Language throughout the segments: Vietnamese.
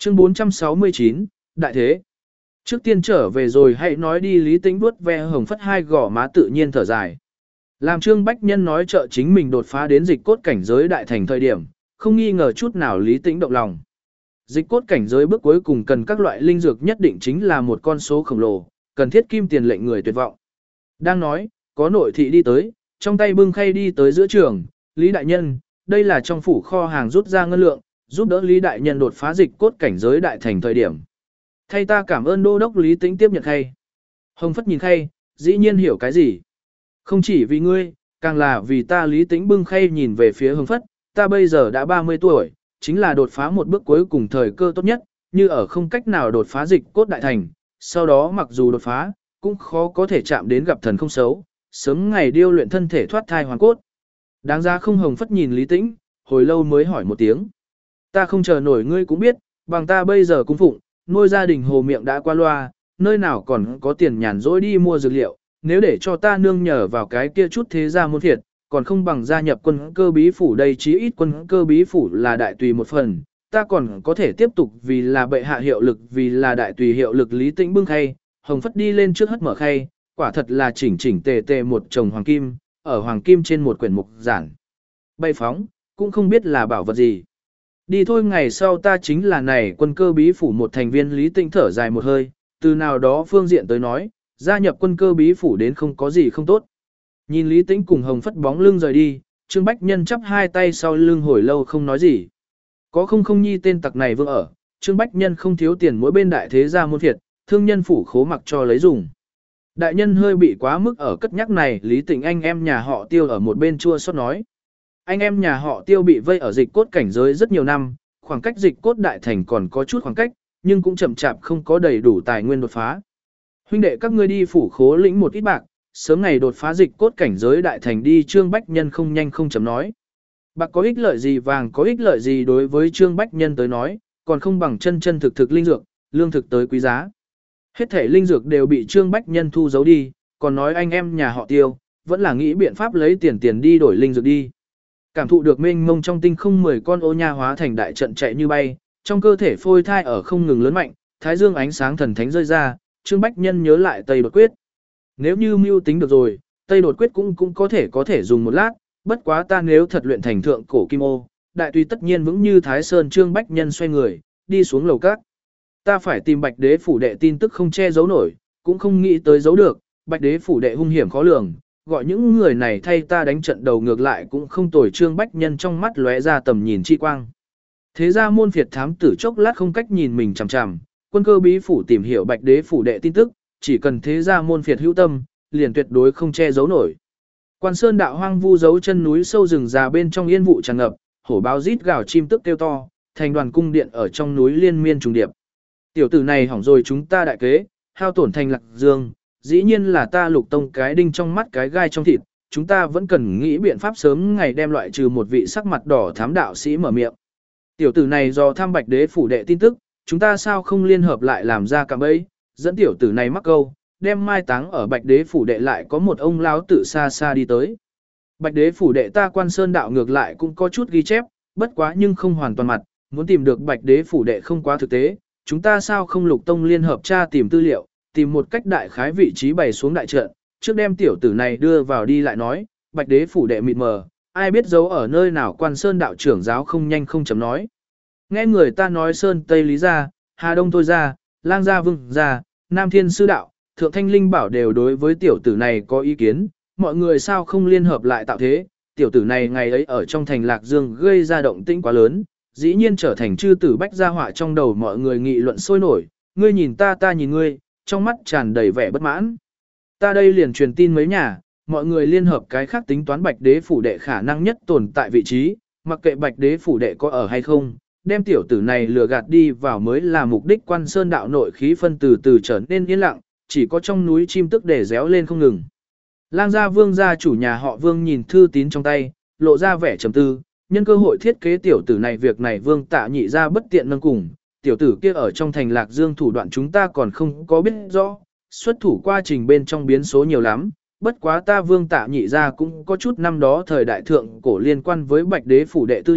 Chương 469, Đại Thế. Trước tiên trở về rồi hãy nói đi. Lý Tĩnh vuốt ve hồng phất hai gò má tự nhiên thở dài. Làm Trương Bách Nhân nói trợ chính mình đột phá đến dịch cốt cảnh giới đại thành thời điểm, không nghi ngờ chút nào Lý Tĩnh động lòng. Dịch cốt cảnh giới bước cuối cùng cần các loại linh dược nhất định chính là một con số khổng lồ, cần thiết kim tiền lệnh người tuyệt vọng. Đang nói, có nội thị đi tới, trong tay bưng khay đi tới giữa trường, Lý Đại Nhân, đây là trong phủ kho hàng rút ra ngân lượng, giúp đỡ Lý Đại Nhân đột phá dịch cốt cảnh giới đại thành thời điểm. Thay ta cảm ơn đô đốc Lý Tĩnh tiếp nhận khay. Hồng Phất nhìn khay, dĩ nhiên hiểu cái gì. Không chỉ vì ngươi, càng là vì ta. Lý Tĩnh bưng khay nhìn về phía Hồng Phất, ta bây giờ đã 30 tuổi, chính là đột phá một bước cuối cùng thời cơ tốt nhất, như ở không cách nào đột phá dịch cốt đại thành, sau đó mặc dù đột phá, cũng khó có thể chạm đến gặp thần không xấu, sớm ngày điêu luyện thân thể thoát thai hoàn cốt. Đáng ra không. Hồng Phất nhìn Lý Tĩnh, hồi lâu mới hỏi một tiếng. Ta không chờ nổi, ngươi cũng biết, bằng ta bây giờ cung phụng, nuôi gia đình hồ miệng đã qua loa, nơi nào còn có tiền nhàn rỗi đi mua dược liệu, nếu để cho ta nương nhờ vào cái kia chút thế gia môn phiệt, còn không bằng gia nhập quân cơ bí phủ. Đây chí ít quân cơ bí phủ là đại tùy một phần, ta còn có thể tiếp tục vì là bệ hạ hiệu lực, vì là đại tùy hiệu lực. Lý Tĩnh bưng khay, Hồng Phất đi lên trước hất mở khay, quả thật là chỉnh chỉnh tề tề một chồng hoàng kim, ở hoàng kim trên một quyển mục giản bay phóng, cũng không biết là bảo vật gì. Đi thôi, ngày sau ta chính là này quân cơ bí phủ một thành viên. Lý Tĩnh thở dài một hơi, từ nào đó phương diện tới nói, gia nhập quân cơ bí phủ đến không có gì không tốt. Nhìn Lý Tĩnh cùng Hồng Phất bóng lưng rời đi, Trương Bách Nhân chắp hai tay sau lưng hồi lâu không nói gì. Có không nhi tên tặc này vương ở, Trương Bách Nhân không thiếu tiền mỗi bên đại thế gia môn phiệt, thương nhân phủ khố mặc cho lấy dùng. Đại nhân hơi bị quá mức ở cất nhắc này. Lý Tĩnh anh em nhà họ Tiêu ở một bên chua xót nói. Anh em nhà họ Tiêu bị vây ở dịch cốt cảnh giới rất nhiều năm, khoảng cách dịch cốt đại thành còn có chút khoảng cách, nhưng cũng chậm chạp không có đầy đủ tài nguyên đột phá. Huynh đệ các ngươi đi phủ khố lĩnh một ít bạc, sớm ngày đột phá dịch cốt cảnh giới đại thành đi. Trương Bách Nhân không nhanh không chậm nói. Bạc có ích lợi gì, vàng có ích lợi gì, đối với Trương Bách Nhân tới nói, còn không bằng chân chân thực linh dược, lương thực tới quý giá. Hết thể linh dược đều bị Trương Bách Nhân thu giấu đi, còn nói anh em nhà họ Tiêu, vẫn là nghĩ biện pháp lấy tiền đi đổi linh dược đi. Cảm thụ được mênh mông trong tinh không 10 con ô nha hóa thành đại trận chạy như bay, trong cơ thể phôi thai ở không ngừng lớn mạnh, thái dương ánh sáng thần thánh rơi ra, Trương Bách Nhân nhớ lại Tây Đột Quyết. Nếu như mưu tính được rồi, Tây Đột Quyết cũng có thể dùng một lát, bất quá ta nếu thật luyện thành thượng cổ kim ô, đại tùy tất nhiên vững như Thái Sơn. Trương Bách Nhân xoay người, đi xuống lầu các. Ta phải tìm Bạch Đế phủ đệ tin tức không che giấu nổi, cũng không nghĩ tới giấu được, Bạch Đế phủ đệ hung hiểm khó lường, gọi những người này thay ta đánh trận đầu ngược lại cũng không tồi. Trương Bách Nhân trong mắt lóe ra tầm nhìn chi quang. Thế ra môn phiệt thám tử chốc lát không cách nhìn mình chằm chằm, quân cơ bí phủ tìm hiểu Bạch Đế phủ đệ tin tức, chỉ cần thế ra môn phiệt hữu tâm, liền tuyệt đối không che giấu nổi. Quan Sơn đạo hoang vu giấu chân núi sâu rừng già bên trong yên vụ tràn ngập, hổ báo rít gào, chim tức kêu to, thành đoàn cung điện ở trong núi liên miên trùng điệp. Tiểu tử này hỏng rồi chúng ta đại kế, hao tổn thành Lạc Dương, dĩ nhiên là ta Lục Tông cái đinh trong mắt cái gai trong thịt, chúng ta vẫn cần nghĩ biện pháp sớm ngày đem loại trừ một vị sắc mặt đỏ thám đạo sĩ mở miệng. Tiểu tử này do tham Bạch Đế phủ đệ tin tức, chúng ta sao không liên hợp lại làm ra cạm bẫy, dẫn tiểu tử này mắc câu, đem mai táng ở Bạch Đế phủ đệ. Lại có một ông lão tự xa xa đi tới. Bạch Đế phủ đệ ta Quan Sơn đạo ngược lại cũng có chút ghi chép, bất quá nhưng không hoàn toàn mặt, muốn tìm được Bạch Đế phủ đệ không quá thực tế, chúng ta sao không Lục Tông liên hợp tra tìm tư liệu, tìm một cách đại khái vị trí bày xuống đại trận, trước đem tiểu tử này đưa vào đi lại nói. Bạch Đế phủ đệ mịt mờ, ai biết giấu ở nơi nào. Quan Sơn đạo trưởng giáo không nhanh không chậm nói. Nghe người ta nói Sơn Tây Lý gia, Hà Đông Thôi gia, Lang gia Vương gia, Nam Thiên Sư đạo, Thượng Thanh Linh bảo đều đối với tiểu tử này có ý kiến, mọi người sao không liên hợp lại tạo thế. Tiểu tử này ngày ấy ở trong thành Lạc Dương gây ra động tĩnh quá lớn, dĩ nhiên trở thành chư tử bách gia họa. Trong đầu mọi người nghị luận sôi nổi, ngươi nhìn ta, ta nhìn ngươi, trong mắt tràn đầy vẻ bất mãn. Ta đây liền truyền tin mấy nhà, mọi người liên hợp cái khác tính toán Bạch Đế phủ đệ khả năng nhất tồn tại vị trí, mặc kệ Bạch Đế phủ đệ có ở hay không, đem tiểu tử này lừa gạt đi vào mới là mục đích. Quan Sơn đạo nội khí phân từ từ trở nên yên lặng, chỉ có trong núi chim tức để réo lên không ngừng. Lang gia Vương gia chủ nhà họ Vương nhìn thư tín trong tay, lộ ra vẻ trầm tư, nhân cơ hội thiết kế tiểu tử này. Việc này Vương Tạ Nhị gia bất tiện nâng cùng, tiểu tử kia ở trong thành Lạc Dương thủ đoạn chúng ta còn không có biết rõ, xuất thủ quá trình bên trong biến số nhiều lắm. Bất quá ta Vương Tạ Nhị gia cũng có chút năm đó thời đại thượng cổ liên quan với Bạch Đế phủ đệ tư liệu,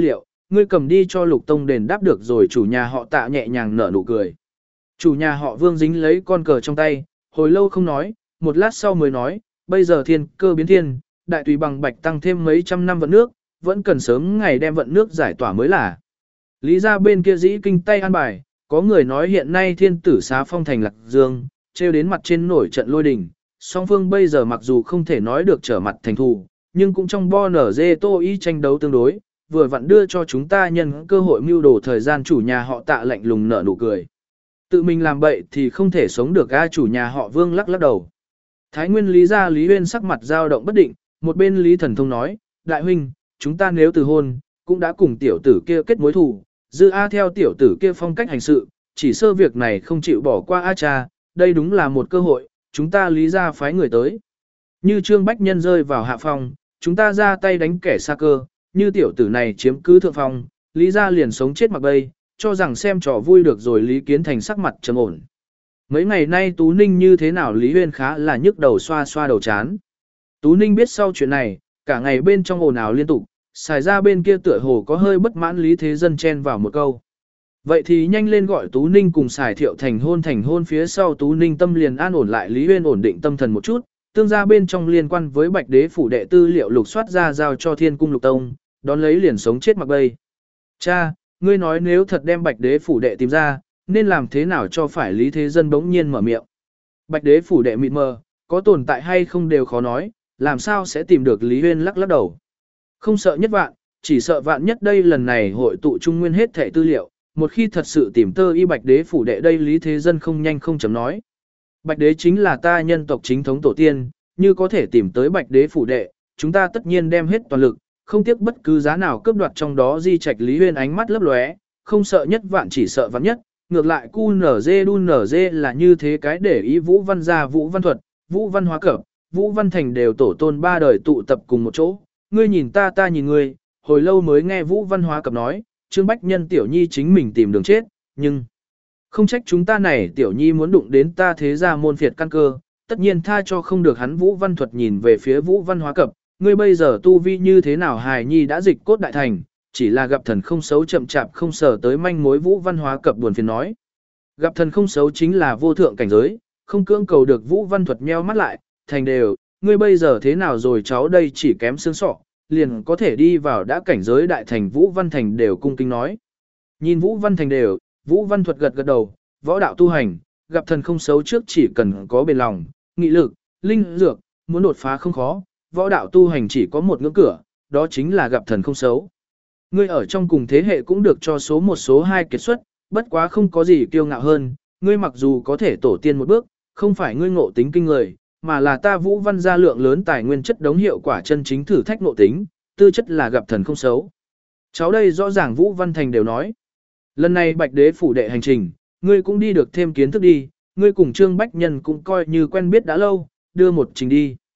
ngươi cầm đi cho Lục Tông đền đáp được rồi. Chủ nhà họ Tạ nhẹ nhàng nở nụ cười. Chủ nhà họ Vương dính lấy con cờ trong tay, hồi lâu không nói, một lát sau mới nói, bây giờ thiên cơ biến thiên, đại tùy bằng bạch tăng thêm mấy trăm năm vận nước, vẫn cần sớm ngày đem vận nước giải tỏa mới là. Lý ra bên kia dĩ kinh tay an bài, có người nói hiện nay thiên tử xá phong thành Lạc Dương, treo đến mặt trên nổi trận lôi đình. Song phương bây giờ mặc dù không thể nói được trở mặt thành thù, nhưng cũng trong bo nở dê tô y tranh đấu tương đối, vừa vặn đưa cho chúng ta nhân cơ hội mưu đồ thời gian. Chủ nhà họ Tạ lạnh lùng nở nụ cười. Tự mình làm bậy thì không thể sống được. A chủ nhà họ Vương lắc lắc đầu. Thái Nguyên Lý gia Lý Huyên sắc mặt dao động bất định, một bên Lý Thần Thông nói, đại huynh, chúng ta nếu từ hôn, cũng đã cùng tiểu tử kia kết mối thù, dư A theo tiểu tử kia phong cách hành sự, chỉ sơ việc này không chịu bỏ qua A cha, đây đúng là một cơ hội, chúng ta Lý gia phái người tới. Như Trương Bách Nhân rơi vào hạ phong, chúng ta ra tay đánh kẻ xa cơ, như tiểu tử này chiếm cứ thượng phong, Lý gia liền sống chết mặc bay, cho rằng xem trò vui được rồi. Lý Kiến Thành sắc mặt trầm ổn. Mấy ngày nay Tú Ninh như thế nào? Lý Huyên khá là nhức đầu xoa xoa đầu chán. Tú Ninh biết sau chuyện này, cả ngày bên trong ồn ào liên tục, xài ra bên kia tựa hồ có hơi bất mãn. Lý Thế Dân chen vào một câu. Vậy thì nhanh lên gọi Tú Ninh cùng xài Thiệu thành hôn phía sau Tú Ninh tâm liền an ổn lại. Lý Huyên ổn định tâm thần một chút, tương gia bên trong liên quan với Bạch Đế phủ đệ tư liệu lục soát ra giao cho Thiên cung Lục Tông, đón lấy liền sống chết mặc bay. Cha, ngươi nói nếu thật đem Bạch Đế phủ đệ tìm ra, nên làm thế nào cho phải? Lý Thế Dân bỗng nhiên mở miệng. Bạch Đế phủ đệ mịt mờ, có tồn tại hay không đều khó nói, làm sao sẽ tìm được? Lý Huyên lắc lắc đầu. Không sợ nhất vạn, chỉ sợ vạn nhất. Đây lần này hội tụ trung nguyên hết thảy tư liệu, một khi thật sự tìm tơ y Bạch Đế phủ đệ đây. Lý Thế Dân không nhanh không chậm nói. Bạch Đế chính là ta nhân tộc chính thống tổ tiên, như có thể tìm tới Bạch Đế phủ đệ, chúng ta tất nhiên đem hết toàn lực, không tiếc bất cứ giá nào cướp đoạt trong đó di trạch. Lý Huyên ánh mắt lấp lóe, không sợ nhất vạn chỉ sợ vạn nhất. Ngược lại cu nở dê đun nở dê là như thế cái để ý. Vũ Văn gia, Vũ Văn Thuật, Vũ Văn Hóa Cẩm, Vũ Văn Thành đều tổ tôn ba đời tụ tập cùng một chỗ. Ngươi nhìn ta, ta nhìn ngươi, hồi lâu mới nghe Vũ Văn Hóa Cẩm nói, Trương Bách Nhân tiểu nhi chính mình tìm đường chết, nhưng không trách chúng ta này tiểu nhi muốn đụng đến ta thế gia môn phiệt căn cơ, tất nhiên tha cho không được hắn. Vũ Văn Thuật nhìn về phía Vũ Văn Hóa Cẩm, ngươi bây giờ tu vi như thế nào? Hài nhi đã dịch cốt đại thành, chỉ là gặp thần không xấu chậm chạp không sở tới manh mối. Vũ Văn Hóa Cập buồn phiền nói. Gặp thần không xấu chính là vô thượng cảnh giới, không cưỡng cầu được. Vũ Văn Thuật nheo mắt lại, thành đều, ngươi bây giờ thế nào rồi? Cháu đây chỉ kém xương sọ, liền có thể đi vào đã cảnh giới đại thành. Vũ Văn Thành đều cung kính nói. Nhìn Vũ Văn Thành đều, Vũ Văn Thuật gật gật đầu, võ đạo tu hành, gặp thần không xấu trước chỉ cần có bền lòng, nghị lực, linh dược, muốn đột phá không khó, võ đạo tu hành chỉ có một ngưỡng cửa, đó chính là gặp thần không xấu. Ngươi ở trong cùng thế hệ cũng được cho số 1 số 2 kết xuất, bất quá không có gì kiêu ngạo hơn, ngươi mặc dù có thể tổ tiên một bước, không phải ngươi ngộ tính kinh người, mà là ta Vũ Văn gia lượng lớn tài nguyên chất đống hiệu quả chân chính thử thách ngộ tính, tư chất là gặp thần không xấu. Cháu đây rõ ràng. Vũ Văn Thành đều nói. Lần này Bạch Đế phủ đệ hành trình, ngươi cũng đi được thêm kiến thức đi, ngươi cùng Trương Bách Nhân cũng coi như quen biết đã lâu, đưa một trình đi.